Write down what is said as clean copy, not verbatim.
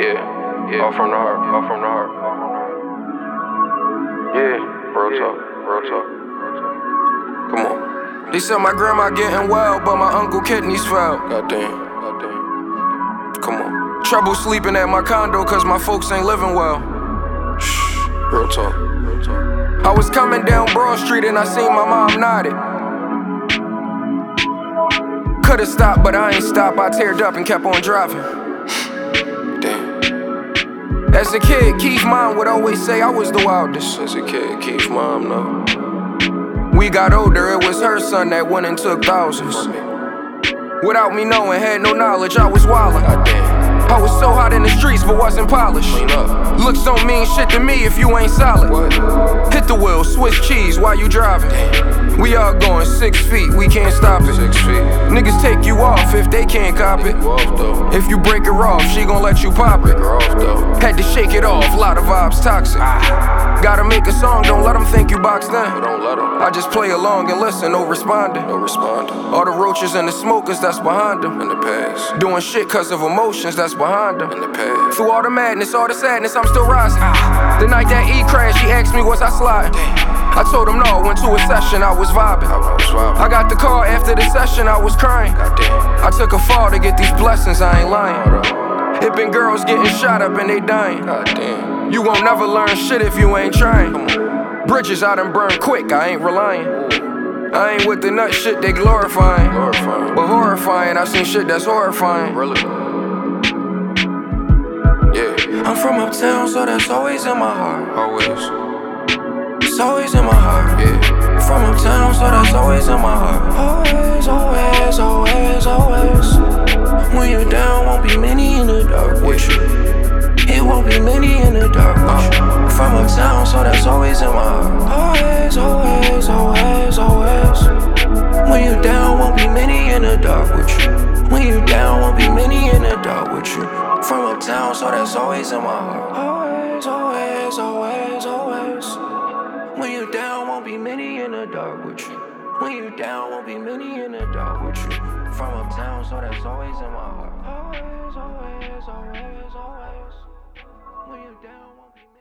Yeah, all from the heart, all from the heart. Yeah, real talk, real talk. Come on. They said my grandma getting well, but my uncle kidneys failed. Goddamn. Come on. Trouble sleeping at my condo cause my folks ain't living well. Shh, real talk, real talk. I was coming down Broad Street and I seen my mom nodded. Could've stopped, but I ain't stopped. I teared up and kept on driving. Damn. As a kid, Keith's mom would always say I was the wildest. As a kid, Keith's mom, no. We got older, it was her son that went and took thousands. Without me knowing, had no knowledge, I was wildin'. Goddamn. I was so hot in the streets, but wasn't polished. Clean up. Looks don't mean shit to me if you ain't solid. What? Hit the wheel, Swiss cheese while you driving. Damn. We all going 6 feet, we can't stop it. 6 feet. Niggas take you off if they can't cop it. You off though. If you break her off, she gon' let you pop it. Break her off though. Had to shake it off, lot of vibes toxic. Gotta make a song, don't let them think you boxed in. But don't let them. I just play along and listen, no responding. No responding. All the roaches and the smokers, that's behind them. In the past. Doing shit cause of emotions, that's behind them. In the past. Through all the madness, all the sadness, I'm still rising. The night that E crashed, she asked me was I sliding. I told him no, went to a session, I was vibing. I got the call after the session, I was crying. Goddamn. I took a fall to get these blessings, I ain't lying. It been girls getting shot up and they dying. Goddamn. You won't never learn shit if you ain't trying. Come on. Bridges I done burned quick, I ain't relying. I ain't with the nut shit they glorifying. Glorifying. But horrifying, I seen shit that's horrifying. Really? Yeah. I'm from uptown, so that's always in my heart. Always. It's always in my heart. Yeah. From uptown, so that's always in my heart. Always, always, always, always. When you're down, won't be many in the dark with you. It won't be many in the dark with you. From uptown, so that's always in my heart. Always, always, always, always. When you're down, won't be many in the dark with you. When you're down, won't be many in the dark with you. From uptown, so that's always in my heart. Always, always, always, always. When you're down, won't be many in the dark with you. When you're down, won't be many in the dark with you. From uptown, so that's always in my heart. Always, always, always, always. When you're down, won't be